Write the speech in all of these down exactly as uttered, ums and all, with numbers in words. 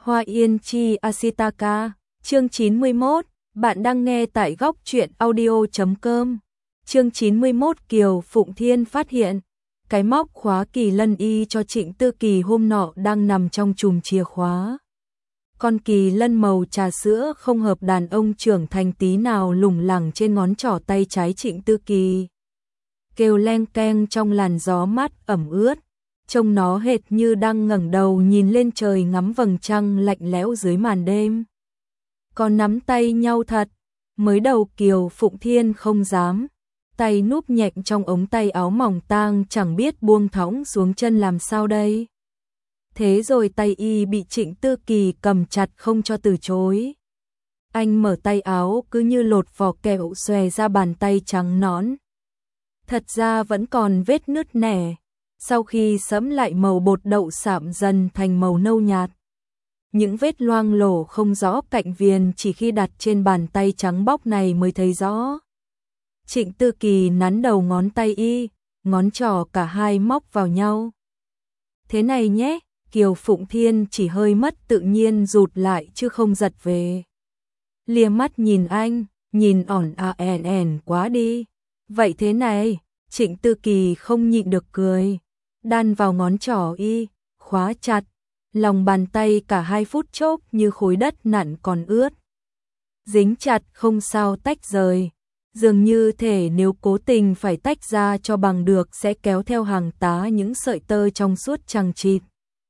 Hoa Yên Chi Asitaka, chương chín mươi mốt, bạn đang nghe tại góc truyện audio chấm com. Chương chín mươi mốt Kiều Phụng Thiên phát hiện, cái móc khóa kỳ lân y cho Trịnh Tư Kỳ hôm nọ đang nằm trong chùm chìa khóa. Con kỳ lân màu trà sữa không hợp đàn ông trưởng thành tí nào lủng lẳng trên ngón trỏ tay trái Trịnh Tư Kỳ. Kêu leng keng trong làn gió mát ẩm ướt, trông nó hệt như đang ngẩng đầu nhìn lên trời ngắm vầng trăng lạnh lẽo dưới màn đêm. Còn nắm tay nhau thật, mới đầu Kiều Phụng Thiên không dám, tay núp nhẹc trong ống tay áo mỏng tang chẳng biết buông thõng xuống chân làm sao đây. Thế rồi tay y bị Trịnh Tư Kỳ cầm chặt không cho từ chối. Anh mở tay áo cứ như lột vỏ kẹo xòe ra bàn tay trắng nõn. Thật ra vẫn còn vết nứt nẻ, sau khi sẫm lại màu bột đậu sạm dần thành màu nâu nhạt. Những vết loang lổ không rõ cạnh viền chỉ khi đặt trên bàn tay trắng bóc này mới thấy rõ. Trịnh Tư Kỳ nắn đầu ngón tay y, ngón trỏ cả hai móc vào nhau. Thế này nhé, Kiều Phụng Thiên chỉ hơi mất tự nhiên rụt lại chứ không giật về. Lia mắt nhìn anh, nhìn ỏn à ẻn ẻn quá đi. Vậy thế này, Trịnh Tư Kỳ không nhịn được cười, đan vào ngón trỏ y, khóa chặt, lòng bàn tay cả hai phút chốc như khối đất nặn còn ướt. Dính chặt không sao tách rời, dường như thể nếu cố tình phải tách ra cho bằng được sẽ kéo theo hàng tá những sợi tơ trong suốt chằng chịt.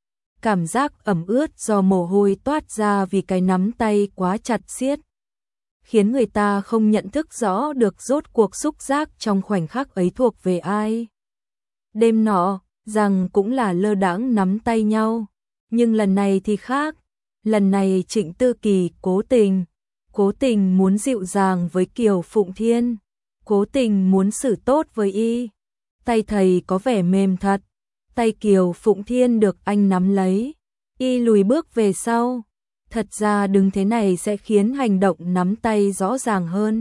Cảm giác ẩm ướt do mồ hôi toát ra vì cái nắm tay quá chặt siết, khiến người ta không nhận thức rõ được rốt cuộc xúc giác trong khoảnh khắc ấy thuộc về ai. Đêm nọ, rằng cũng là lơ đãng nắm tay nhau, nhưng lần này thì khác. Lần này Trịnh Tư Kỳ cố tình, cố tình muốn dịu dàng với Kiều Phụng Thiên, cố tình muốn xử tốt với y. Tay thầy có vẻ mềm thật, tay Kiều Phụng Thiên được anh nắm lấy, y lùi bước về sau. Thật ra đứng thế này sẽ khiến hành động nắm tay rõ ràng hơn.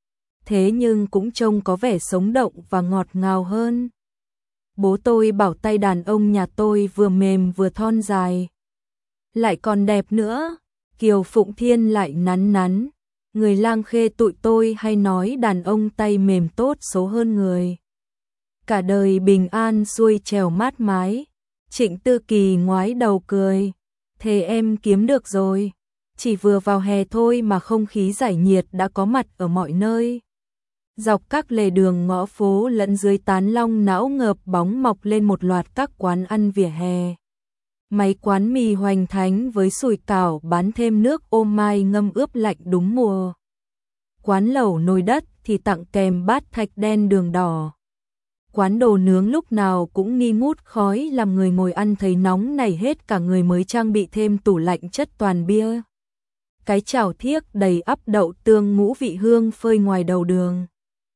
Thế nhưng cũng trông có vẻ sống động và ngọt ngào hơn. Bố tôi bảo tay đàn ông nhà tôi vừa mềm vừa thon dài, lại còn đẹp nữa. Kiều Phụng Thiên lại nắn nắn. Người Lang Khê tụi tôi hay nói đàn ông tay mềm tốt số hơn người. Cả đời bình an xuôi trèo mát mái. Trịnh Tư Kỳ ngoái đầu cười. Thế em kiếm được rồi. Chỉ vừa vào hè thôi mà không khí giải nhiệt đã có mặt ở mọi nơi. Dọc các lề đường ngõ phố lẫn dưới tán long não ngợp bóng mọc lên một loạt các quán ăn vỉa hè. Mấy quán mì hoành thánh với sủi cảo bán thêm nước ô mai ngâm ướp lạnh đúng mùa. Quán lẩu nồi đất thì tặng kèm bát thạch đen đường đỏ. Quán đồ nướng lúc nào cũng nghi ngút khói làm người ngồi ăn thấy nóng nảy hết cả người, mới trang bị thêm tủ lạnh chất toàn bia. Cái chảo thiếc đầy ắp đậu tương ngũ vị hương phơi ngoài đầu đường.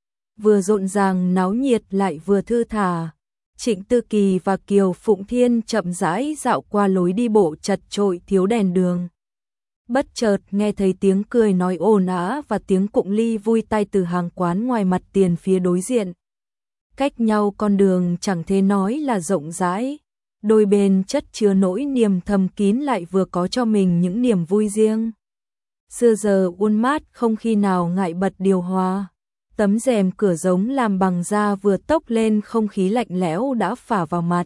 Vừa rộn ràng náo nhiệt lại vừa thư thả. Trịnh Tư Kỳ và Kiều Phụng Thiên chậm rãi dạo qua lối đi bộ chật chội thiếu đèn đường. Bất chợt nghe thấy tiếng cười nói ồn ào và tiếng cụng ly vui tai từ hàng quán ngoài mặt tiền phía đối diện. Cách nhau con đường chẳng thể nói là rộng rãi, đôi bên chất chứa nỗi niềm thầm kín lại vừa có cho mình những niềm vui riêng. Xưa giờ uốn mát không khi nào ngại bật điều hòa. Tấm rèm cửa giống làm bằng da vừa tốc lên không khí lạnh lẽo đã phả vào mặt,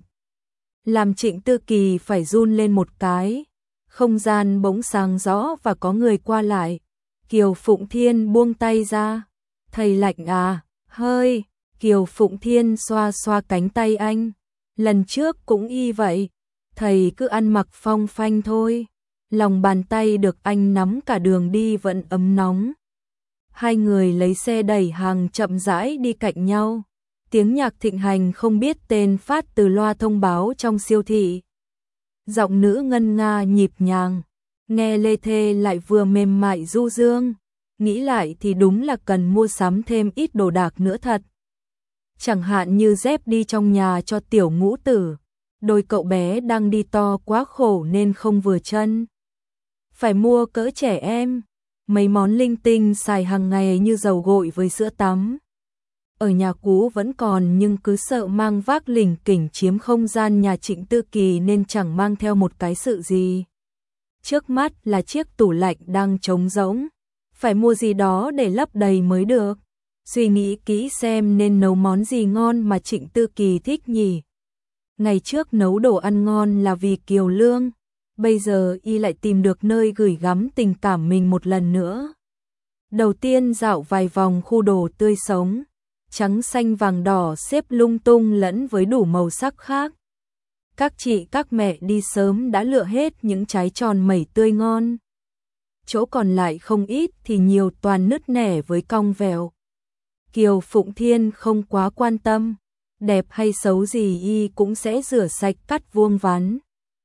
làm Trịnh Tư Kỳ phải run lên một cái. Không gian bỗng sáng rõ và có người qua lại. Kiều Phụng Thiên buông tay ra. Thầy lạnh à? Hơi. Kiều Phụng Thiên xoa xoa cánh tay anh. Lần trước cũng y vậy. Thầy cứ ăn mặc phong phanh thôi. Lòng bàn tay được anh nắm cả đường đi vẫn ấm nóng. Hai người lấy xe đẩy hàng chậm rãi đi cạnh nhau. Tiếng nhạc thịnh hành không biết tên phát từ loa thông báo trong siêu thị. Giọng nữ ngân nga nhịp nhàng, nghe lê thê lại vừa mềm mại du dương. Nghĩ lại thì đúng là cần mua sắm thêm ít đồ đạc nữa thật. Chẳng hạn như dép đi trong nhà cho tiểu ngũ tử. Đôi cậu bé đang đi to quá khổ nên không vừa chân. Phải mua cỡ trẻ em. Mấy món linh tinh xài hàng ngày như dầu gội với sữa tắm. Ở nhà cũ vẫn còn nhưng cứ sợ mang vác lỉnh kỉnh chiếm không gian nhà Trịnh Tư Kỳ nên chẳng mang theo một cái sự gì. Trước mắt là chiếc tủ lạnh đang trống rỗng, phải mua gì đó để lấp đầy mới được. Suy nghĩ kỹ xem nên nấu món gì ngon mà Trịnh Tư Kỳ thích nhỉ. Ngày trước nấu đồ ăn ngon là vì Kiều Lương, bây giờ y lại tìm được nơi gửi gắm tình cảm mình một lần nữa. Đầu tiên dạo vài vòng khu đồ tươi sống, trắng xanh vàng đỏ xếp lung tung lẫn với đủ màu sắc khác. Các chị các mẹ đi sớm đã lựa hết những trái tròn mẩy tươi ngon. Chỗ còn lại không ít thì nhiều toàn nứt nẻ với cong vẹo. Kiều Phụng Thiên không quá quan tâm, đẹp hay xấu gì y cũng sẽ rửa sạch cắt vuông vắn.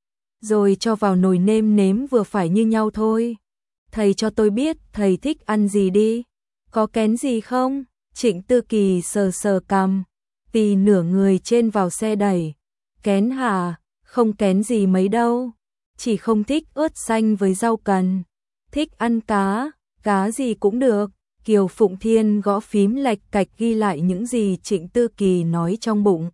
Rồi cho vào nồi nêm nếm vừa phải như nhau thôi. Thầy cho tôi biết thầy thích ăn gì đi. Có kén gì không? Trịnh Tư Kỳ sờ sờ cằm, tì nửa người trên vào xe đẩy. Kén hả? Không kén gì mấy đâu. Chỉ không thích ớt xanh với rau cần. Thích ăn cá, cá gì cũng được. Kiều Phụng Thiên gõ phím lạch cạch ghi lại những gì Trịnh Tư Kỳ nói trong bụng.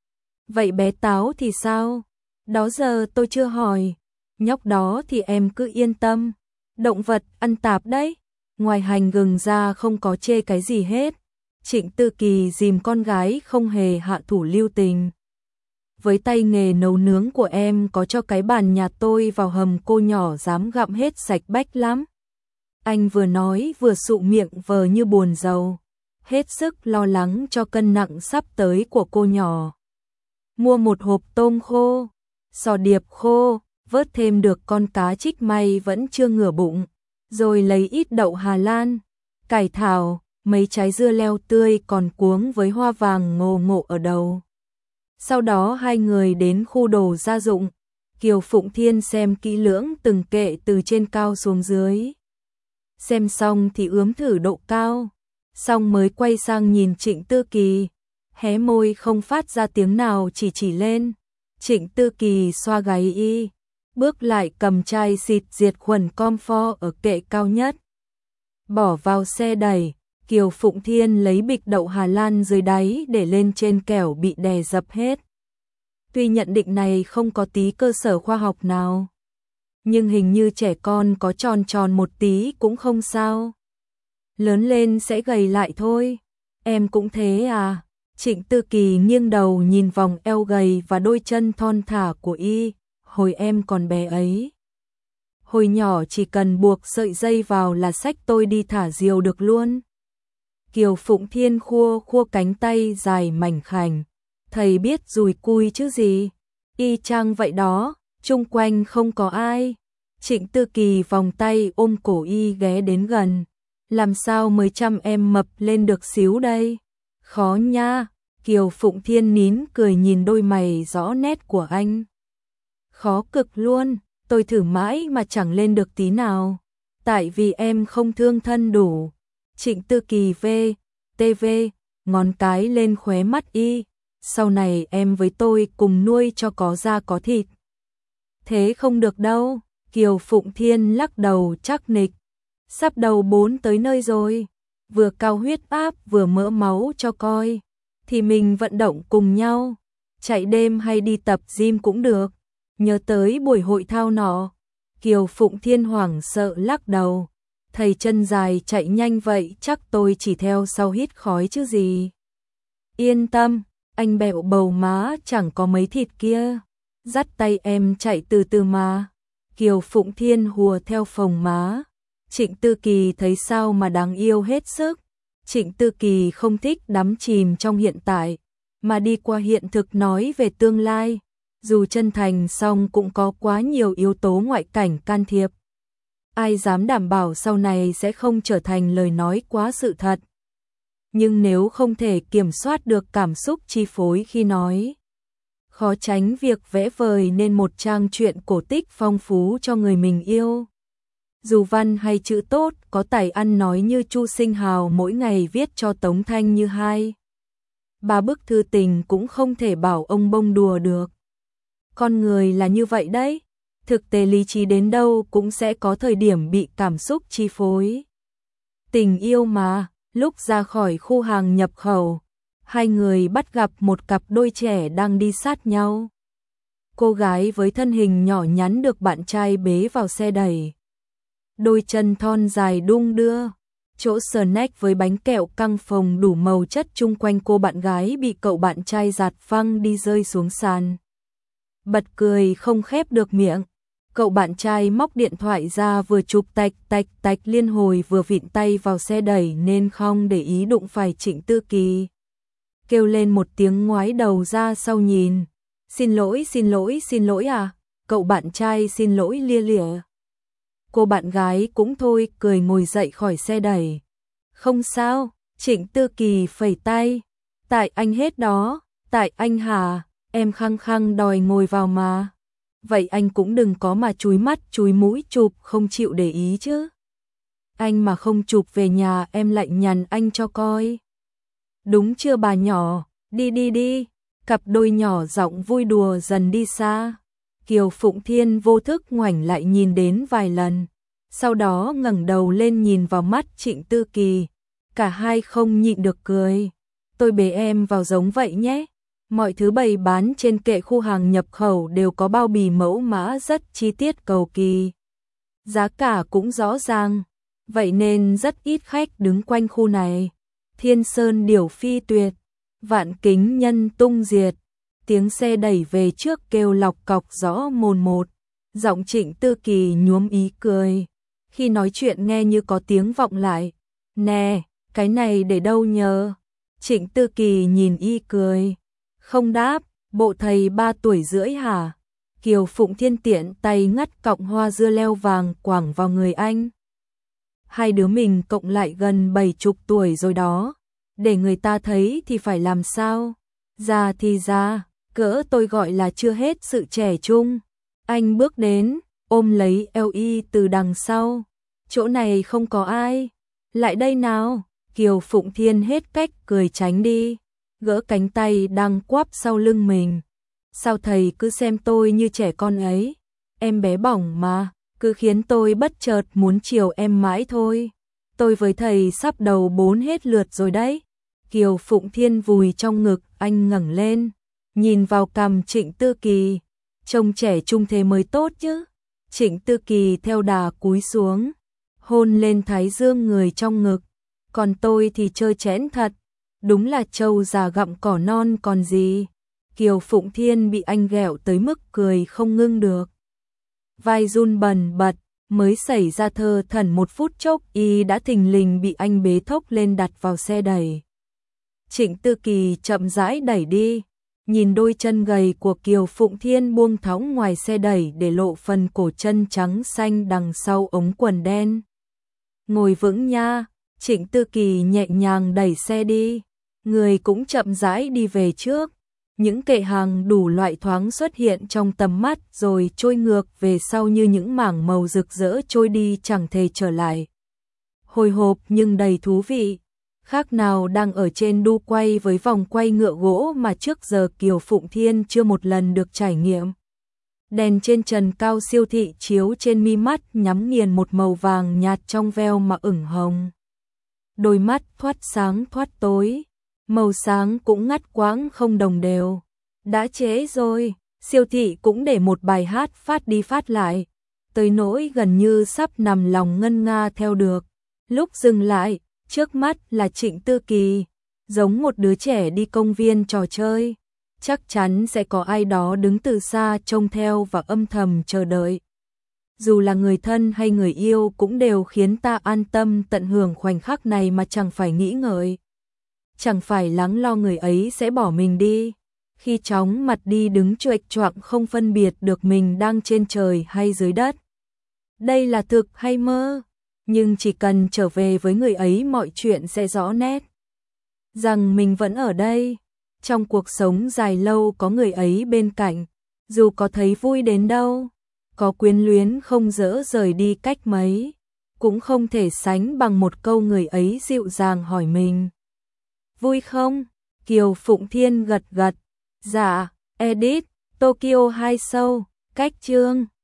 Vậy bé Táo thì sao? Đó giờ tôi chưa hỏi. Nhóc đó thì em cứ yên tâm. Động vật ăn tạp đấy. Ngoài hành gừng ra không có chê cái gì hết. Trịnh Tư Kỳ dìm con gái không hề hạ thủ lưu tình. Với tay nghề nấu nướng của em có cho cái bàn nhà tôi vào hầm cô nhỏ dám gặm hết sạch bách lắm. Anh vừa nói vừa sụ miệng vờ như buồn rầu, hết sức lo lắng cho cân nặng sắp tới của cô nhỏ. Mua một hộp tôm khô, sò điệp khô, vớt thêm được con cá trích may vẫn chưa ngửa bụng, rồi lấy ít đậu Hà Lan, cải thảo, mấy trái dưa leo tươi còn cuống với hoa vàng ngộ ngộ ở đầu. Sau đó hai người đến khu đồ gia dụng, Kiều Phụng Thiên xem kỹ lưỡng từng kệ từ trên cao xuống dưới. Xem xong thì ướm thử độ cao, xong mới quay sang nhìn Trịnh Tư Kỳ, hé môi không phát ra tiếng nào chỉ chỉ lên. Trịnh Tư Kỳ xoa gáy y, bước lại cầm chai xịt diệt khuẩn comfort ở kệ cao nhất. Bỏ vào xe đẩy, Kiều Phụng Thiên lấy bịch đậu Hà Lan dưới đáy để lên trên kẻo bị đè dập hết. Tuy nhận định này không có tí cơ sở khoa học nào, nhưng hình như trẻ con có tròn tròn một tí cũng không sao. Lớn lên sẽ gầy lại thôi. Em cũng thế à? Trịnh Tư Kỳ nghiêng đầu nhìn vòng eo gầy và đôi chân thon thả của y, hồi em còn bé ấy. Hồi nhỏ chỉ cần buộc sợi dây vào là xách tôi đi thả diều được luôn. Kiều Phụng Thiên khua khua cánh tay dài mảnh khảnh. Thầy biết dùi cui chứ gì? Y chang vậy đó, chung quanh không có ai. Trịnh Tư Kỳ vòng tay ôm cổ y ghé đến gần. Làm sao mới chăm em mập lên được xíu đây? Khó nha. Kiều Phụng Thiên nín cười nhìn đôi mày rõ nét của anh. Khó cực luôn, tôi thử mãi mà chẳng lên được tí nào. Tại vì em không thương thân đủ. Trịnh Tư Kỳ vê, tê vê, ngón cái lên khóe mắt y. Sau này em với tôi cùng nuôi cho có da có thịt. Thế không được đâu. Kiều Phụng Thiên lắc đầu chắc nịch. Sắp đầu bốn tới nơi rồi. Vừa cao huyết áp vừa mỡ máu cho coi. Thì mình vận động cùng nhau. Chạy đêm hay đi tập gym cũng được. Nhớ tới buổi hội thao nọ. Kiều Phụng Thiên hoảng sợ lắc đầu. Thầy chân dài chạy nhanh vậy chắc tôi chỉ theo sau hít khói chứ gì. Yên tâm, anh bẹo bầu má chẳng có mấy thịt kia. Dắt tay em chạy từ từ mà. Kiều Phụng Thiên hùa theo phồng má. Trịnh Tư Kỳ thấy sao mà đáng yêu hết sức. Trịnh Tư Kỳ không thích đắm chìm trong hiện tại, mà đi qua hiện thực nói về tương lai. Dù chân thành song cũng có quá nhiều yếu tố ngoại cảnh can thiệp. Ai dám đảm bảo sau này sẽ không trở thành lời nói quá sự thật. Nhưng nếu không thể kiểm soát được cảm xúc chi phối khi nói, khó tránh việc vẽ vời nên một trang truyện cổ tích phong phú cho người mình yêu. Dù văn hay chữ tốt, có tài ăn nói như Chu Sinh Hào mỗi ngày viết cho Tống Thanh Như hai ba bức thư tình cũng không thể bảo ông bông đùa được. Con người là như vậy đấy, thực tế lý trí đến đâu cũng sẽ có thời điểm bị cảm xúc chi phối. Tình yêu mà, lúc ra khỏi khu hàng nhập khẩu, hai người bắt gặp một cặp đôi trẻ đang đi sát nhau. cô gái với thân hình nhỏ nhắn được bạn trai bế vào xe đẩy. Đôi chân thon dài đung đưa, chỗ snack với bánh kẹo căng phồng đủ màu chất chung quanh cô bạn gái bị cậu bạn trai giạt phăng đi rơi xuống sàn. Bật cười không khép được miệng, cậu bạn trai móc điện thoại ra vừa chụp tạch tạch tạch liên hồi vừa vịn tay vào xe đẩy nên không để ý đụng phải Trịnh Tư Kỳ. Kêu lên một tiếng ngoái đầu ra sau nhìn. Xin lỗi, xin lỗi, xin lỗi à, cậu bạn trai xin lỗi lia lịa. Cô bạn gái cũng thôi cười ngồi dậy khỏi xe đẩy. Không sao, Trịnh Tư Kỳ phẩy tay. Tại anh hết đó, tại anh hả, em khăng khăng đòi ngồi vào mà. Vậy anh cũng đừng có mà chúi mắt chúi mũi chụp không chịu để ý chứ. Anh mà không chụp về nhà em lại nhằn anh cho coi. Đúng chưa bà nhỏ, đi đi đi. Cặp đôi nhỏ giọng vui đùa dần đi xa. Kiều Phụng Thiên vô thức ngoảnh lại nhìn đến vài lần, sau đó ngẩng đầu lên nhìn vào mắt Trịnh Tư Kỳ, cả hai không nhịn được cười. Tôi bế em vào giống vậy nhé. Mọi thứ bày bán trên kệ khu hàng nhập khẩu đều có bao bì mẫu mã rất chi tiết cầu kỳ. Giá cả cũng rõ ràng, vậy nên rất ít khách đứng quanh khu này. Thiên sơn điểu phi tuyệt, vạn kính nhân tung diệt. Tiếng xe đẩy về trước kêu lọc cọc rõ mồn một. Giọng Trịnh Tư Kỳ nhuốm ý cười. Khi nói chuyện nghe như có tiếng vọng lại. Nè, cái này để đâu nhờ? Trịnh Tư Kỳ nhìn y cười. Không đáp, bộ thầy ba tuổi rưỡi hả? Kiều Phụng Thiên tiện tay ngắt cọng hoa dưa leo vàng quẳng vào người anh. Hai đứa mình cộng lại gần bảy chục tuổi rồi đó. Để người ta thấy thì phải làm sao? Già thì già, cỡ tôi gọi là chưa hết sự trẻ trung. Anh bước đến, ôm lấy eo y từ đằng sau. Chỗ này không có ai. Lại đây nào. Kiều Phụng Thiên hết cách cười tránh đi, gỡ cánh tay đang quắp sau lưng mình. Sao thầy cứ xem tôi như trẻ con ấy? Em bé bỏng mà, cứ khiến tôi bất chợt muốn chiều em mãi thôi. Tôi với thầy sắp đầu bốn hết lượt rồi đấy. Kiều Phụng Thiên vùi trong ngực, anh ngẩng lên, nhìn vào cằm Trịnh Tư Kỳ. Trông trẻ trung thế mới tốt chứ. Trịnh Tư Kỳ theo đà cúi xuống, hôn lên thái dương người trong ngực. Còn tôi thì trơ trẽn thật, đúng là trâu già gặm cỏ non còn gì. Kiều Phụng Thiên bị anh ghẹo tới mức cười không ngưng được. Vai run bần bật, mới xảy ra thơ thẩn một phút chốc y đã thình lình bị anh bế thốc lên đặt vào xe đẩy. Trịnh Tư Kỳ chậm rãi đẩy đi, nhìn đôi chân gầy của Kiều Phụng Thiên buông thõng ngoài xe đẩy để lộ phần cổ chân trắng xanh đằng sau ống quần đen. Ngồi vững nha. Trịnh Tư Kỳ nhẹ nhàng đẩy xe đi, người cũng chậm rãi đi về trước. Những kệ hàng đủ loại thoáng xuất hiện trong tầm mắt rồi trôi ngược về sau như những mảng màu rực rỡ trôi đi chẳng thể trở lại. Hồi hộp nhưng đầy thú vị, khác nào đang ở trên đu quay với vòng quay ngựa gỗ mà trước giờ Kiều Phụng Thiên chưa một lần được trải nghiệm. Đèn trên trần cao siêu thị chiếu trên mi mắt nhắm nghiền một màu vàng nhạt trong veo mà ửng hồng. Đôi mắt thoát sáng thoát tối, màu sáng cũng ngắt quãng không đồng đều. Đã trễ rồi, siêu thị cũng để một bài hát phát đi phát lại, tới nỗi gần như sắp nằm lòng ngân nga theo được. Lúc dừng lại, trước mắt là Trịnh Tư Kỳ, giống một đứa trẻ đi công viên trò chơi. Chắc chắn sẽ có ai đó đứng từ xa trông theo và âm thầm chờ đợi. Dù là người thân hay người yêu cũng đều khiến ta an tâm tận hưởng khoảnh khắc này mà chẳng phải nghĩ ngợi. Chẳng phải lắng lo người ấy sẽ bỏ mình đi. Khi chóng mặt đi đứng chuệch choạng không phân biệt được mình đang trên trời hay dưới đất. Đây là thực hay mơ? Nhưng chỉ cần trở về với người ấy mọi chuyện sẽ rõ nét. Rằng mình vẫn ở đây. Trong cuộc sống dài lâu có người ấy bên cạnh. Dù có thấy vui đến đâu, có quyến luyến không dỡ rời đi cách mấy, cũng không thể sánh bằng một câu người ấy dịu dàng hỏi mình. Vui không? Kiều Phụng Thiên gật gật. Dạ, edit, Tokyo hai show, cách chương.